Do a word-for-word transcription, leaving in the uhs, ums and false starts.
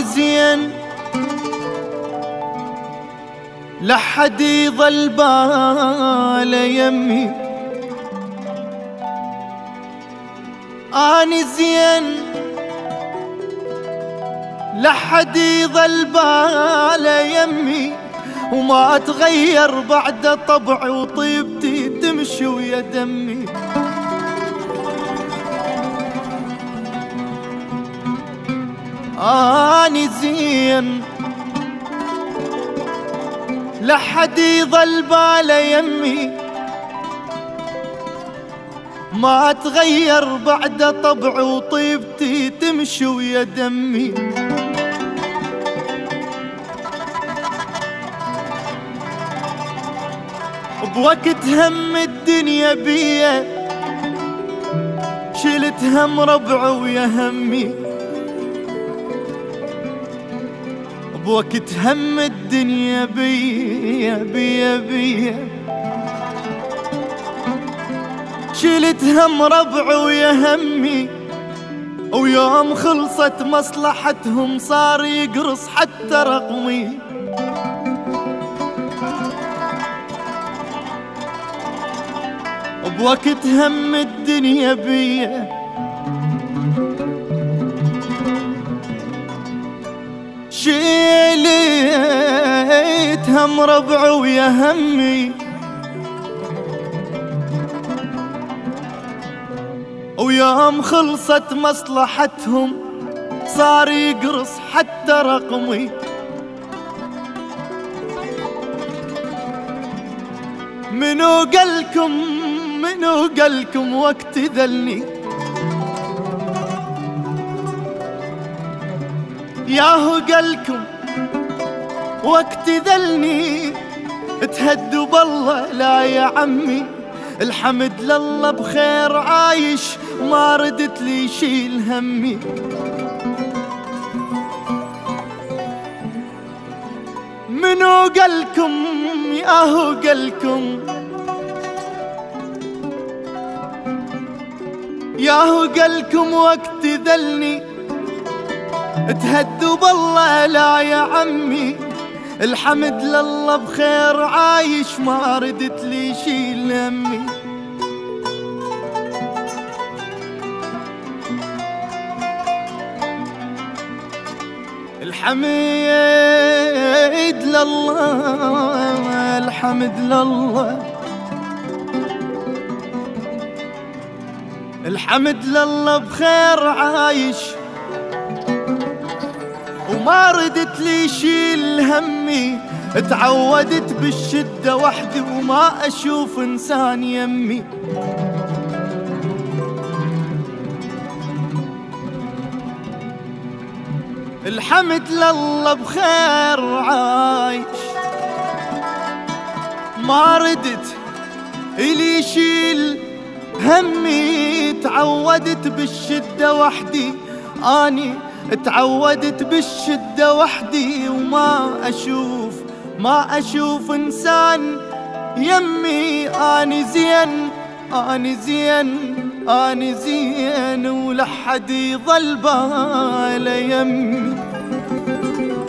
زين لحد يظل باله يمي، اني زين لحد يظل باله يمي، وما اتغير بعد طبعي وطيبتي تمشي ويا دمي. اني زين لحد يظل باله يمي، ما اتغير بعد طبعي وطيبتي تمشي ويا دمي. بوقت هم الدنيا بيا شلت هم ربعي ويا همي، بوقت هم الدنيا بيا بيا بيا شلت هم ربعي ويا همي، ويوم خلصت مصلحتهم صار يقرص حتى رقمي. بوقت هم الدنيا بيا شيلت هم ربعي ويا همي، ويوم خلصت مصلحتهم صار يقرص حتى رقمي. منو قالكم منو قالكم وقت ذلني، ياهو قالكم وقت ذلني تهدوا بالله لا يا عمي، الحمد لله بخير عايش ما ردت لي شيل همي. منو قالكم ياهو قالكم ياهو قالكم وقت ذلني تهدوا بالله لا يا عمي، الحمد لله بخير عايش ما ردت لي شيل همي. الحمد لله الحمد لله الحمد لله بخير عايش وما ردت لي شيل همي، تعودت بالشدة وحدي وما أشوف إنسان يمي. الحمد لله بخير عايش ما ردت إلي شيل همي، تعودت بالشدة وحدي، أني تعودت بالشدة وحدي وما أشوف ما أشوف إنسان يمي. أني زين أني زين أني زين ولحد يظل باله يمي.